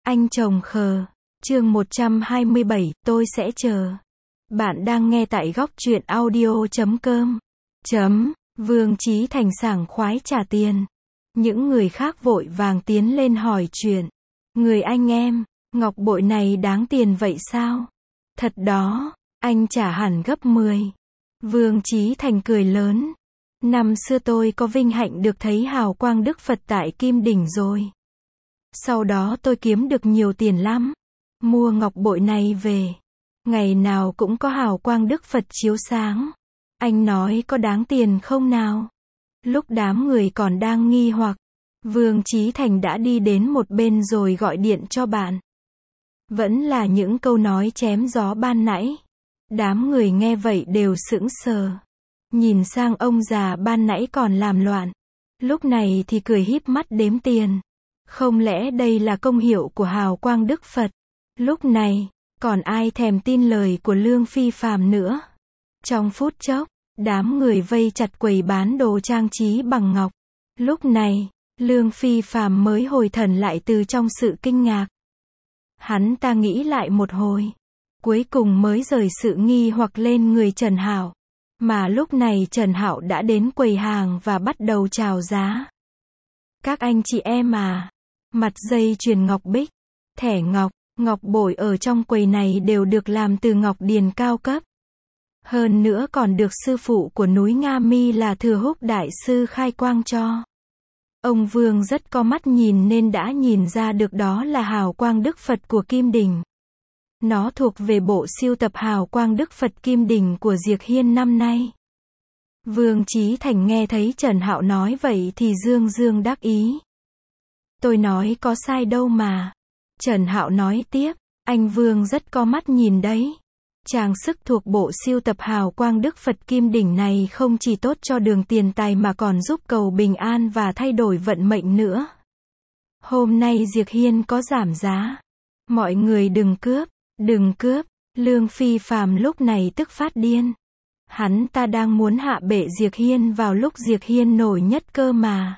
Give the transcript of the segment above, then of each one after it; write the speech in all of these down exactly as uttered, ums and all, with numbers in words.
Anh chồng khờ. Chương một trăm hai mươi bảy, tôi sẽ chờ. Bạn đang nghe tại góc truyện audio chấm com. Chấm, Vương Chí Thành sảng khoái trả tiền. Những người khác vội vàng tiến lên hỏi chuyện. Người anh em, ngọc bội này đáng tiền vậy sao? Thật đó, anh trả hẳn gấp mười. Vương Chí Thành cười lớn. Năm xưa tôi có vinh hạnh được thấy hào quang Đức Phật tại Kim Đỉnh rồi. Sau đó tôi kiếm được nhiều tiền lắm. Mua ngọc bội này về. Ngày nào cũng có hào quang Đức Phật chiếu sáng. Anh nói có đáng tiền không nào? Lúc đám người còn đang nghi hoặc, Vương Chí Thành đã đi đến một bên rồi gọi điện cho bạn. Vẫn là những câu nói chém gió ban nãy. Đám người nghe vậy đều sững sờ. Nhìn sang ông già ban nãy còn làm loạn. Lúc này thì cười híp mắt đếm tiền. Không lẽ đây là công hiệu của hào quang Đức Phật? Lúc này, còn ai thèm tin lời của Lương Phi Phàm nữa? Trong phút chốc, đám người vây chặt quầy bán đồ trang trí bằng ngọc. Lúc này, Lương Phi Phàm mới hồi thần lại từ trong sự kinh ngạc. Hắn ta nghĩ lại một hồi, cuối cùng mới rời sự nghi hoặc lên người Trần Hạo. Mà lúc này Trần Hạo đã đến quầy hàng và bắt đầu chào giá. Các anh chị em à, mặt dây chuyền ngọc bích, thẻ ngọc, ngọc bội ở trong quầy này đều được làm từ ngọc điền cao cấp. Hơn nữa còn được sư phụ của núi Nga Mi là Thừa Húc Đại Sư khai quang cho. Ông Vương rất có mắt nhìn nên đã nhìn ra được đó là hào quang Đức Phật của Kim Đỉnh. Nó thuộc về bộ siêu tập hào quang Đức Phật Kim Đỉnh của Diệc Hiên năm nay. Vương Chí Thành nghe thấy Trần Hạo nói vậy thì dương dương đắc ý. Tôi nói có sai đâu mà. Trần Hạo nói tiếp, anh Vương rất có mắt nhìn đấy. Trang sức thuộc bộ siêu tập hào quang Đức Phật Kim Đỉnh này không chỉ tốt cho đường tiền tài mà còn giúp cầu bình an và thay đổi vận mệnh nữa. Hôm nay Diệc Hiên có giảm giá. Mọi người đừng cướp, đừng cướp. Lương Phi Phàm lúc này tức phát điên. Hắn ta đang muốn hạ bệ Diệc Hiên vào lúc Diệc Hiên nổi nhất cơ mà.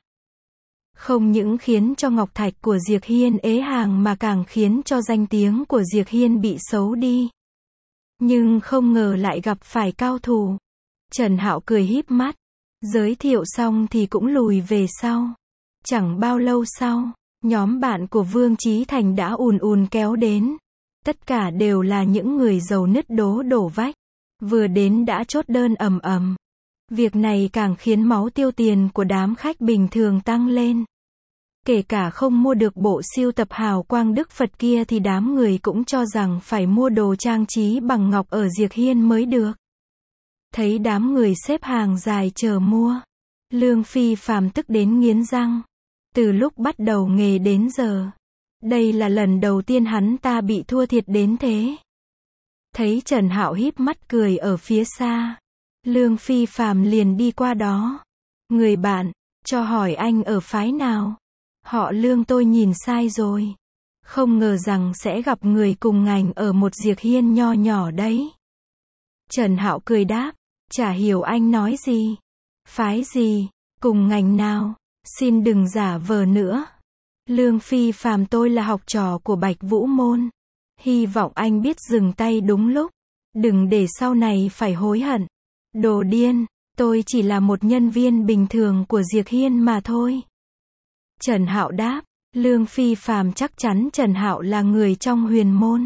Không những khiến cho ngọc thạch của Diệc Hiên ế hàng mà càng khiến cho danh tiếng của Diệc Hiên bị xấu đi. Nhưng không ngờ lại gặp phải cao thủ. Trần Hạo cười híp mắt. Giới thiệu xong thì cũng lùi về sau. Chẳng bao lâu sau, nhóm bạn của Vương Chí Thành đã ùn ùn kéo đến. Tất cả đều là những người giàu nứt đố đổ vách. Vừa đến đã chốt đơn ầm ầm. Việc này càng khiến máu tiêu tiền của đám khách bình thường tăng lên. Kể cả không mua được bộ siêu tập hào quang Đức Phật kia thì đám người cũng cho rằng phải mua đồ trang trí bằng ngọc ở Diệc Hiên mới được. Thấy đám người xếp hàng dài chờ mua, Lương Phi Phàm tức đến nghiến răng. Từ lúc bắt đầu nghề đến giờ, đây là lần đầu tiên hắn ta bị thua thiệt đến thế. Thấy Trần Hạo híp mắt cười ở phía xa, Lương Phi Phàm liền đi qua đó. Người bạn, cho hỏi anh ở phái nào? Họ Lương tôi nhìn sai rồi. Không ngờ rằng sẽ gặp người cùng ngành ở một Diệc Hiên nho nhỏ đấy. Trần Hạo cười đáp, chả hiểu anh nói gì. Phái gì? Cùng ngành nào? Xin đừng giả vờ nữa. Lương Phi Phàm tôi là học trò của Bạch Vũ Môn. Hy vọng anh biết dừng tay đúng lúc. Đừng để sau này phải hối hận. Đồ điên, tôi chỉ là một nhân viên bình thường của Diệc Hiên mà thôi. Trần Hạo đáp, Lương Phi Phàm chắc chắn Trần Hạo là người trong huyền môn.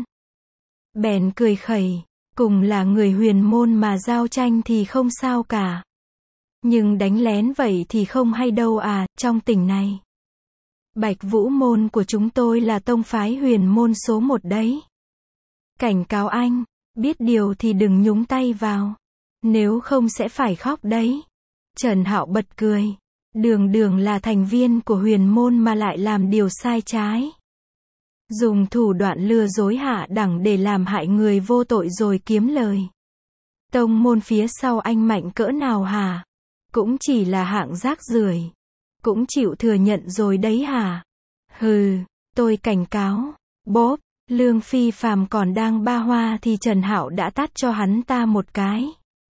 Bèn cười khẩy, cùng là người huyền môn mà giao tranh thì không sao cả. Nhưng đánh lén vậy thì không hay đâu à, trong tỉnh này. Bạch Vũ Môn của chúng tôi là tông phái huyền môn số một đấy. Cảnh cáo anh, biết điều thì đừng nhúng tay vào. Nếu không sẽ phải khóc đấy. Trần Hạo bật cười. Đường đường là thành viên của huyền môn mà lại làm điều sai trái. Dùng thủ đoạn lừa dối hạ đẳng để làm hại người vô tội rồi kiếm lời. Tông môn phía sau anh mạnh cỡ nào hả? Cũng chỉ là hạng rác rưởi. Cũng chịu thừa nhận rồi đấy hả? Hừ, tôi cảnh cáo. Bốp, Lương Phi Phàm còn đang ba hoa thì Trần Hạo đã tát cho hắn ta một cái.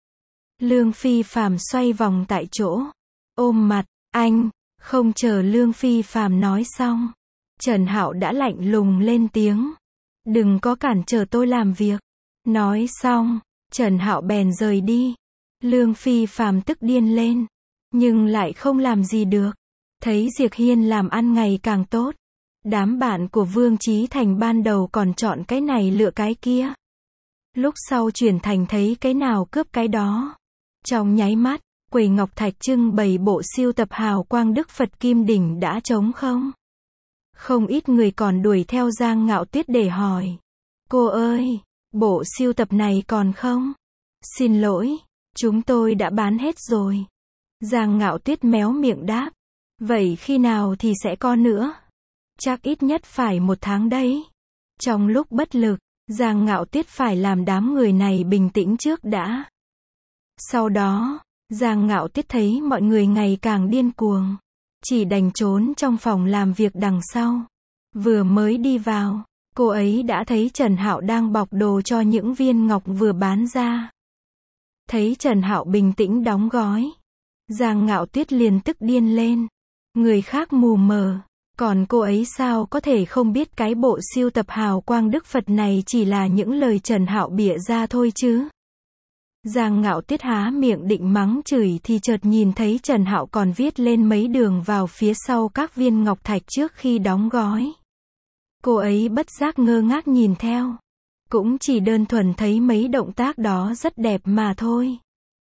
Lương Phi Phàm xoay vòng tại chỗ. Ôm mặt, anh, không chờ Lương Phi Phàm nói xong. Trần Hạo đã lạnh lùng lên tiếng. Đừng có cản trở tôi làm việc. Nói xong, Trần Hạo bèn rời đi. Lương Phi Phàm tức điên lên, nhưng lại không làm gì được. Thấy Diệc Hiên làm ăn ngày càng tốt. Đám bạn của Vương Chí Thành ban đầu còn chọn cái này lựa cái kia. Lúc sau chuyển thành thấy cái nào cướp cái đó. Trong nháy mắt, quầy ngọc thạch trưng bày bộ siêu tập hào quang Đức Phật Kim Đỉnh đã trống không. Không ít người còn đuổi theo Giang Ngạo Tuyết để hỏi. Cô ơi, bộ siêu tập này còn không? Xin lỗi, chúng tôi đã bán hết rồi. Giang Ngạo Tuyết méo miệng đáp. Vậy khi nào thì sẽ có nữa? Chắc ít nhất phải một tháng đấy. Trong lúc bất lực, Giang Ngạo Tuyết phải làm đám người này bình tĩnh trước đã. Sau đó, Giang Ngạo Tuyết thấy mọi người ngày càng điên cuồng. Chỉ đành trốn trong phòng làm việc đằng sau. Vừa mới đi vào, cô ấy đã thấy Trần Hạo đang bọc đồ cho những viên ngọc vừa bán ra. Thấy Trần Hạo bình tĩnh đóng gói, Giang Ngạo Tuyết liền tức điên lên. Người khác mù mờ, còn cô ấy sao có thể không biết cái bộ siêu tập hào quang Đức Phật này chỉ là những lời Trần Hạo bịa ra thôi chứ. Giang Ngạo Tuyết há miệng định mắng chửi thì chợt nhìn thấy Trần Hạo còn viết lên mấy đường vào phía sau các viên ngọc thạch trước khi đóng gói. Cô ấy bất giác ngơ ngác nhìn theo. Cũng chỉ đơn thuần thấy mấy động tác đó rất đẹp mà thôi.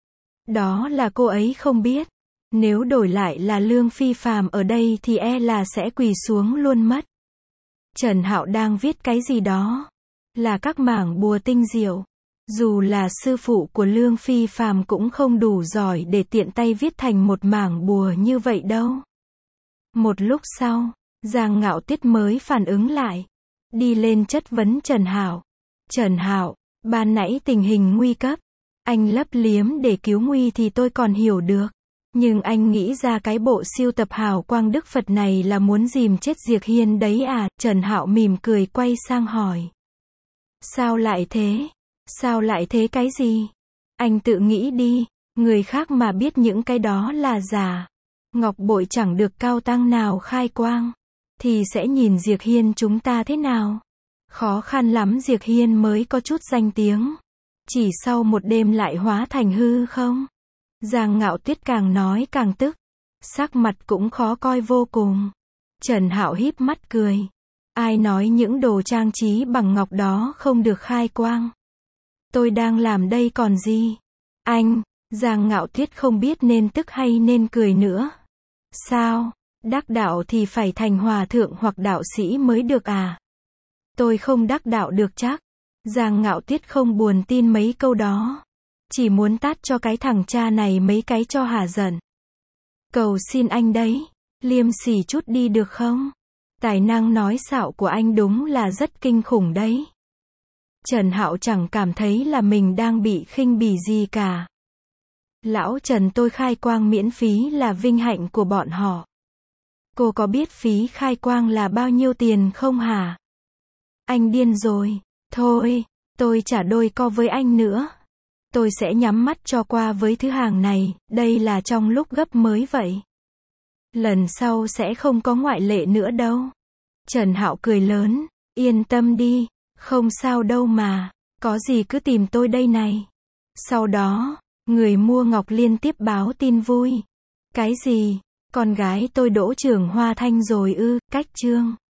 Đó là cô ấy không biết. Nếu đổi lại là Lương Phi Phàm ở đây thì e là sẽ quỳ xuống luôn mất. Trần Hạo đang viết cái gì đó. Là các mảng bùa tinh diệu. Dù là sư phụ của Lương Phi Phàm cũng không đủ giỏi để tiện tay viết thành một mảng bùa như vậy đâu. Một lúc sau, Giang Ngạo Tuyết mới phản ứng lại. Đi lên chất vấn Trần Hạo. Trần Hạo, ban nãy tình hình nguy cấp. Anh lấp liếm để cứu nguy thì tôi còn hiểu được. Nhưng anh nghĩ ra cái bộ siêu tập hào quang Đức Phật này là muốn dìm chết Diệc Hiên đấy à? Trần Hạo mỉm cười quay sang hỏi. Sao lại thế? Sao lại thế cái gì? Anh tự nghĩ đi, người khác mà biết những cái đó là giả. Ngọc bội chẳng được cao tăng nào khai quang. Thì sẽ nhìn Diệc Hiên chúng ta thế nào? Khó khăn lắm Diệc Hiên mới có chút danh tiếng. Chỉ sau một đêm lại hóa thành hư không? Giang Ngạo Tuyết càng nói càng tức. Sắc mặt cũng khó coi vô cùng. Trần Hạo híp mắt cười. Ai nói những đồ trang trí bằng ngọc đó không được khai quang? Tôi đang làm đây còn gì? Anh, Giang Ngạo Tuyết không biết nên tức hay nên cười nữa. Sao? Đắc đạo thì phải thành hòa thượng hoặc đạo sĩ mới được à? Tôi không đắc đạo được chắc. Giang Ngạo Tuyết không buồn tin mấy câu đó. Chỉ muốn tát cho cái thằng cha này mấy cái cho hả giận. Cầu xin anh đấy, liêm sỉ chút đi được không? Tài năng nói xạo của anh đúng là rất kinh khủng đấy. Trần Hạo chẳng cảm thấy là mình đang bị khinh bỉ gì cả. Lão Trần, tôi khai quang miễn phí là vinh hạnh của bọn họ. Cô có biết phí khai quang là bao nhiêu tiền không hả? Anh điên rồi. Thôi, tôi trả đôi co với anh nữa. Tôi sẽ nhắm mắt cho qua với thứ hàng này, đây là trong lúc gấp mới vậy. Lần sau sẽ không có ngoại lệ nữa đâu. Trần Hạo cười lớn, yên tâm đi, không sao đâu mà, có gì cứ tìm tôi đây này. Sau đó, người mua ngọc liên tiếp báo tin vui. Cái gì? Con gái tôi đỗ trưởng Hoa Thanh rồi ư? Cách chương